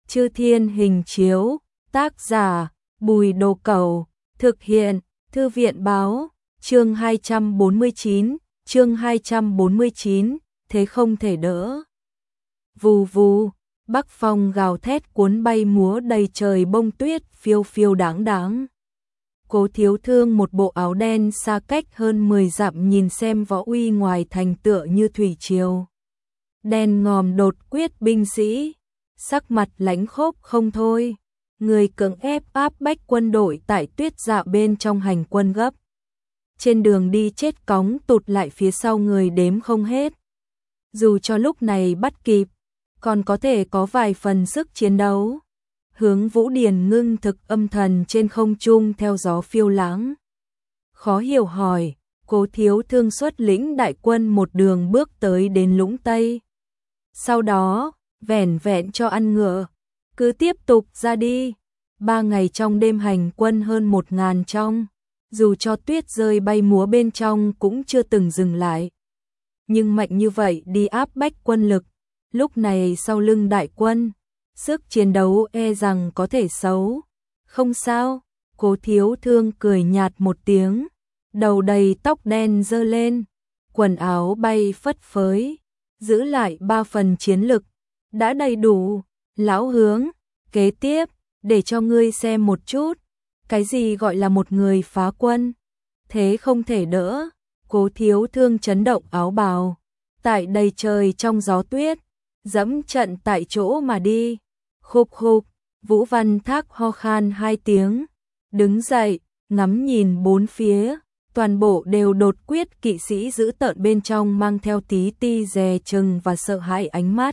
Chư Thiên Hình Chiếu, tác giả Bùi Đồ Cẩu, thực hiện Thư viện Báo, chương 249, thế không thể đỡ. Vù vù, bắc phong gào thét cuốn bay múa đầy trời bông tuyết phiêu phiêu đáng đáng. Cố Thiếu Thương một bộ áo đen xa cách hơn 10 dặm nhìn xem võ uy ngoài thành tựa như thủy triều. Đen ngòm đột quyết binh sĩ, sắc mặt lãnh khốc không thôi, người cưỡng ép áp bách quân đội tại tuyết dạ bên trong hành quân gấp. Trên đường đi chết cóng tụt lại phía sau người đếm không hết. Dù cho lúc này bắt kịp, còn có thể có vài phần sức chiến đấu. Hướng Vũ Điền ngưng thực âm thần trên không trung theo gió phiêu lãng. Khó hiểu hỏi, Cố Thiếu Thương xuất lĩnh đại quân một đường bước tới đến Lũng Tây. Sau đó, vẻn vẹn cho ăn ngựa, cứ tiếp tục ra đi. 3 ngày trong đêm hành quân hơn 1000 trong, dù cho tuyết rơi bay múa bên trong cũng chưa từng dừng lại. Nhưng mạnh như vậy đi áp bách quân lực, lúc này sau lưng đại quân, sức chiến đấu e rằng có thể xấu. Không sao, Cố Thiếu Thương cười nhạt một tiếng, đầu đầy tóc đen giơ lên, quần áo bay phất phới, giữ lại 3 phần chiến lực, đã đầy đủ. Lão Hướng, kế tiếp, để cho ngươi xem một chút, cái gì gọi là một người phá quân, thế không thể đỡ. Cố Thiếu Thương chấn động áo bào, tại đầy trời trong gió tuyết, dẫm trận tại chỗ mà đi. Khục khục, Vũ Văn Thác ho khan 2 tiếng, đứng dậy, ngắm nhìn bốn phía, toàn bộ đều đột quyết kỵ sĩ giữ tợn bên trong mang theo tí ti dè chừng và sợ hãi ánh mắt.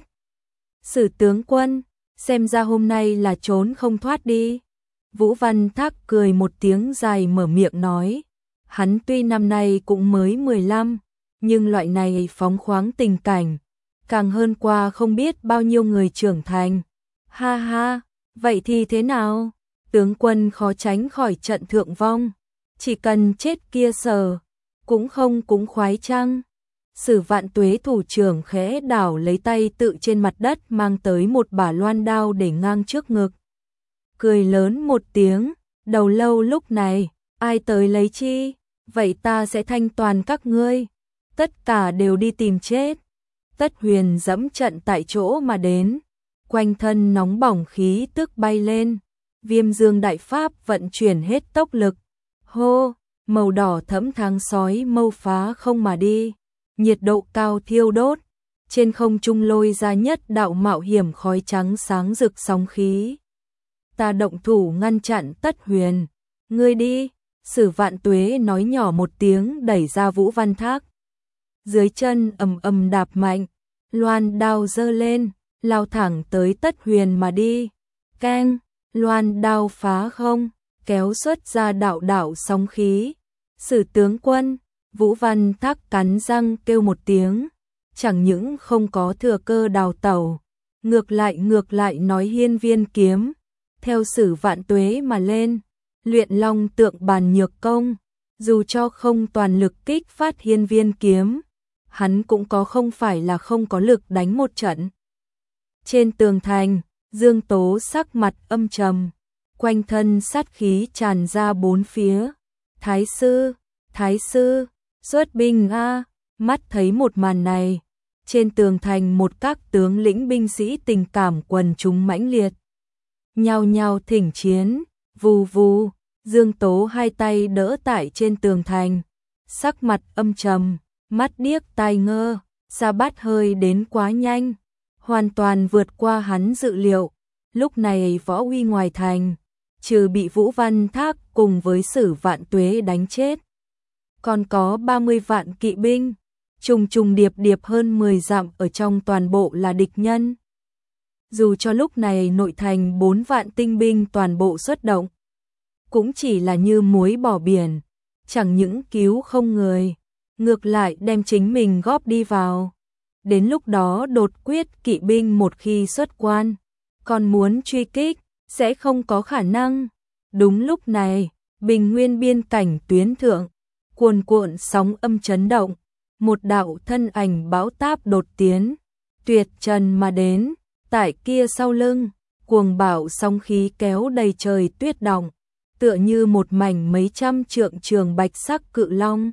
Sử tướng quân, xem ra hôm nay là trốn không thoát đi. Vũ Văn Thác cười một tiếng dài mở miệng nói, hắn tuy năm nay cũng mới 15, nhưng loại này phóng khoáng tình cảnh, càng hơn qua không biết bao nhiêu người trưởng thành. Ha ha, vậy thì thế nào? Tướng quân khó tránh khỏi trận thượng vong, chỉ cần chết kia sờ, cũng không cũng khoái chăng? Sử Vạn Tuế thủ trưởng khẽ đảo lấy tay tự trên mặt đất mang tới một bả loan đao để ngang trước ngực. Cười lớn một tiếng, đầu lâu lúc này, ai tới lấy chi? Vậy ta sẽ thanh toàn các ngươi, tất cả đều đi tìm chết. Tất Huyền dẫm trận tại chỗ mà đến, quanh thân nóng bỏng khí tức bay lên, Viêm Dương đại pháp vận chuyển hết tốc lực. Hô, màu đỏ thẫm tháng sói mâu phá không mà đi, nhiệt độ cao thiêu đốt, trên không trung lôi ra nhất đạo mạo hiểm khói trắng sáng rực sóng khí. Ta động thủ ngăn chặn Tất Huyền, ngươi đi. Sử Vạn Tuế nói nhỏ một tiếng đẩy ra Vũ Văn Thác. Dưới chân ầm ầm đạp mạnh, loan đao giơ lên, lao thẳng tới Tất Huyền mà đi. Keng, loan đao phá không, kéo xuất ra đạo đạo sóng khí. Sử tướng quân, Vũ Văn Thác cắn răng kêu một tiếng, chẳng những không có thừa cơ đào tẩu, ngược lại nói hiên viên kiếm, theo Sử Vạn Tuế mà lên, luyện long tượng bàn nhược công, dù cho không toàn lực kích phát hiên viên kiếm, hắn cũng có không phải là không có lực đánh một trận. Trên tường thành, Dương Tố sắc mặt âm trầm, quanh thân sát khí tràn ra bốn phía. Thái sư, xuất binh a! Mắt thấy một màn này, trên tường thành một các tướng lĩnh binh sĩ tình cảm quần chúng mãnh liệt, nhao nhao thỉnh chiến. Vù vù, Dương Tố hai tay đỡ tại trên tường thành, sắc mặt âm trầm, mắt điếc tai ngơ, Sa Bát hơi đến quá nhanh, hoàn toàn vượt qua hắn dự liệu. Lúc này võ uy ngoài thành, trừ bị Vũ Văn Thác cùng với Sử Vạn Tuế đánh chết, còn có 30 vạn kỵ binh, trùng điệp hơn 10 dặm ở trong toàn bộ là địch nhân. Dù cho lúc này nội thành 4 vạn tinh binh toàn bộ xuất động, cũng chỉ là như muối bỏ biển, chẳng những cứu không người, ngược lại đem chính mình góp đi vào. Đến lúc đó đột quyết kỵ binh một khi xuất quan, còn muốn truy kích, sẽ không có khả năng. Đúng lúc này, Bình Nguyên biên cảnh tuyến thượng, cuồn cuộn sóng âm chấn động, một đạo thân ảnh bão táp đột tiến, tuyệt trần mà đến, tại kia sau lưng, cuồng bạo sóng khí kéo đầy trời tuyết động, tựa như một mảnh mấy trăm trượng trường bạch sắc cự long.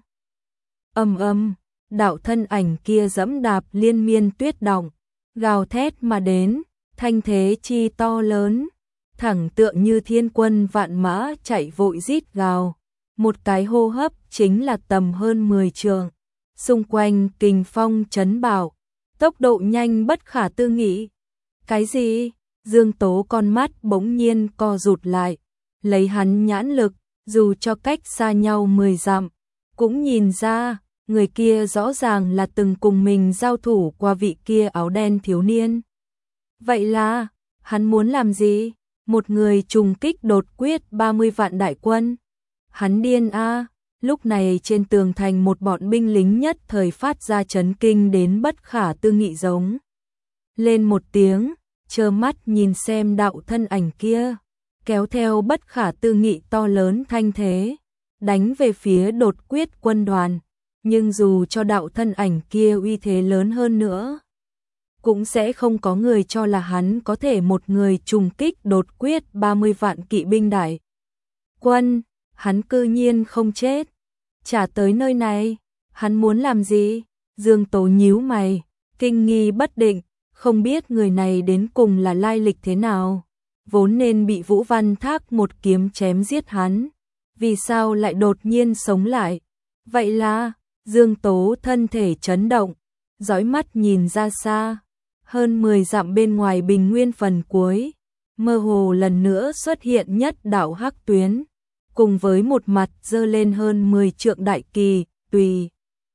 Ầm ầm, đạo thân ảnh kia dẫm đạp liên miên tuyết động, gào thét mà đến, thanh thế chi to lớn, thẳng tựa như thiên quân vạn mã chạy vội rít gào, một cái hô hấp chính là tầm hơn 10 trượng, xung quanh kình phong chấn bạo, tốc độ nhanh bất khả tư nghị. Cái gì? Dương Tố con mắt bỗng nhiên co rụt lại, lấy hắn nhãn lực, dù cho cách xa nhau 10 dặm, cũng nhìn ra, người kia rõ ràng là từng cùng mình giao thủ qua vị kia áo đen thiếu niên. Vậy là, hắn muốn làm gì? Một người trùng kích đột quyết 30 vạn đại quân. Hắn điên a. Lúc này trên tường thành một bọn binh lính nhất thời phát ra chấn kinh đến bất khả tư nghị giống lên một tiếng, trơ mắt nhìn xem đạo thân ảnh kia, kéo theo bất khả tư nghị to lớn thanh thế, đánh về phía đột quyết quân đoàn. Nhưng dù cho đạo thân ảnh kia uy thế lớn hơn nữa, cũng sẽ không có người cho là hắn có thể một người trùng kích đột quyết 30 vạn kỵ binh đại quân. Hắn cư nhiên không chết. Trả tới nơi này, hắn muốn làm gì? Dương Tố nhíu mày, kinh nghi bất định, không biết người này đến cùng là lai lịch thế nào. Vốn nên bị Vũ Văn Thác một kiếm chém giết hắn, vì sao lại đột nhiên sống lại? Vậy là, Dương Tố thân thể chấn động, dõi mắt nhìn ra xa, hơn 10 dặm bên ngoài bình nguyên phần cuối, mơ hồ lần nữa xuất hiện nhất đạo hắc tuyến, cùng với một mặt dơ lên hơn 10 trượng đại kỳ, tùy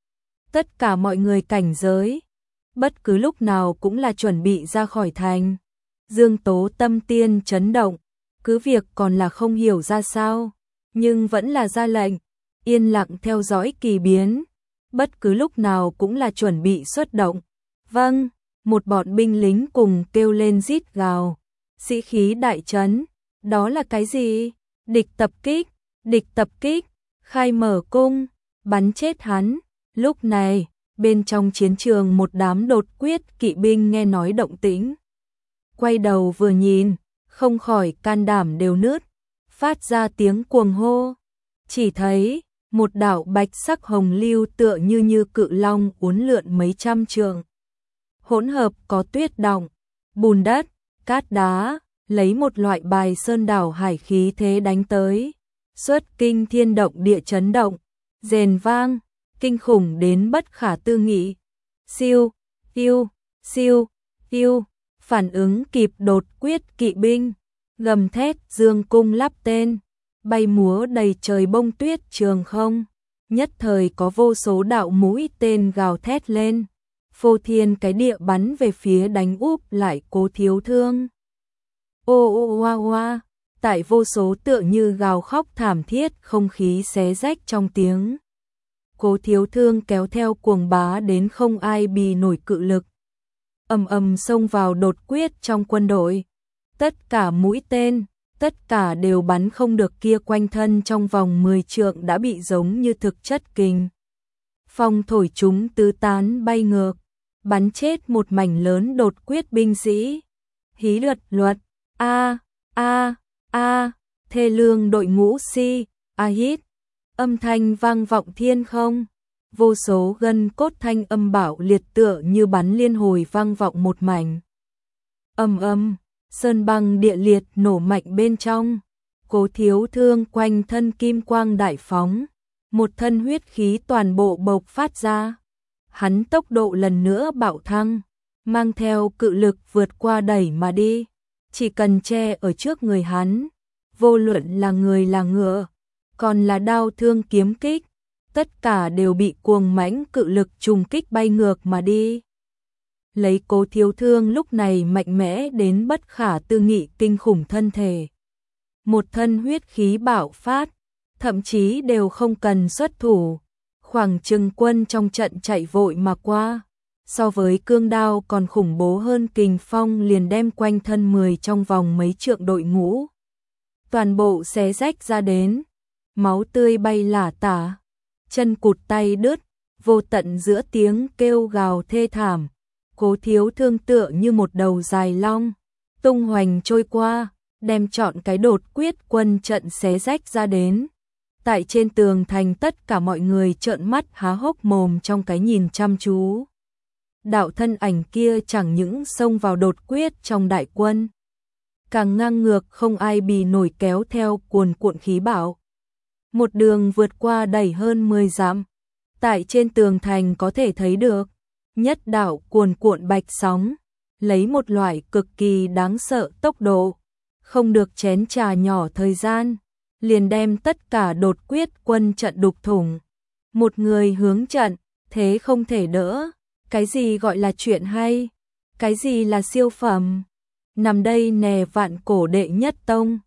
tất cả mọi người cảnh giới, bất cứ lúc nào cũng là chuẩn bị ra khỏi thành. Dương Tố tâm tiên chấn động, cứ việc còn là không hiểu ra sao, nhưng vẫn là ra lệnh, yên lặng theo dõi kỳ biến, bất cứ lúc nào cũng là chuẩn bị xuất động. Vâng, một bọn binh lính cùng kêu lên rít gào, sĩ khí đại trấn. Đó là cái gì? Địch tập kích, khai mở cung, bắn chết hắn. Lúc này, bên trong chiến trường một đám đột quyết kỵ binh nghe nói động tĩnh, quay đầu vừa nhìn, không khỏi can đảm đều nứt, phát ra tiếng cuồng hô. Chỉ thấy một đạo bạch sắc hồng lưu tựa như cự long uốn lượn mấy trăm trượng, hỗn hợp có tuyết động, bùn đất, cát đá, lấy một loại bài sơn đảo hải khí thế đánh tới, xuất kinh thiên động địa chấn động, rền vang, kinh khủng đến bất khả tư nghị. Siêu, siêu, phản ứng kịp đột quyết kỵ binh, gầm thét dương cung lắp tên, bay múa đầy trời bông tuyết trường không, nhất thời có vô số đạo mũi tên gào thét lên, phô thiên cái địa bắn về phía đánh úp lại Cố Thiếu Thương. Ô ô oa oa, tại vô số tựa như gào khóc thảm thiết, không khí xé rách trong tiếng. Cố Thiếu Thương kéo theo cuồng bá đến không ai bì nổi cự lực, ầm ầm xông vào đột quyết trong quân đội. Tất cả mũi tên, tất cả đều bắn không được kia, quanh thân trong vòng 10 trượng đã bị giống như thực chất kình phong thổi chúng tứ tán bay ngược, bắn chết một mảnh lớn đột quyết binh sĩ. Hí luật, a, thê lương đội ngũ si, hít, âm thanh vang vọng thiên không, vô số gân cốt thanh âm bạo liệt tựa như bắn liên hồi vang vọng một mảnh. Ầm, sơn băng địa liệt nổ mạnh bên trong, Cố Thiếu Thương quanh thân kim quang đại phóng, một thân huyết khí toàn bộ bộc phát ra. Hắn tốc độ lần nữa bạo thăng, mang theo cự lực vượt qua đẩy mà đi, chỉ cần che ở trước người hắn, vô luận là người là ngựa, còn là đao thương kiếm kích, tất cả đều bị cuồng mãnh cự lực trùng kích bay ngược mà đi. Lấy Cố Thiếu Thương lúc này mạnh mẽ đến bất khả tư nghị kinh khủng thân thể, một thân huyết khí bạo phát, thậm chí đều không cần xuất thủ, khoảng chừng quân trong trận chạy vội mà qua, so với cương đao còn khủng bố hơn kình phong liền đem quanh thân 10 trong vòng mấy trượng đội ngũ toàn bộ xé rách ra đến, máu tươi bay lả tả, chân cụt tay đứt, vô tận giữa tiếng kêu gào thê thảm, Cố Thiếu Thương tựa như một đầu dài long, tung hoành trôi qua, đem chọn cái đột quyết quân trận xé rách ra đến. Tại trên tường thành tất cả mọi người trợn mắt há hốc mồm trong cái nhìn chăm chú. Đạo thân ảnh kia chẳng những xông vào đột quyết trong đại quân, càng ngang ngược không ai bì nổi kéo theo cuồn cuộn khí bão. Một đường vượt qua đầy hơn 10 dặm, tại trên tường thành có thể thấy được, nhất đạo cuồn cuộn bạch sóng, lấy một loại cực kỳ đáng sợ tốc độ, không được chén trà nhỏ thời gian, liền đem tất cả đột quyết quân trận đục thủng. Một người hướng trận, thế không thể đỡ, cái gì gọi là chuyện hay, cái gì là siêu phẩm. Nằm đây nè vạn cổ đệ nhất tông,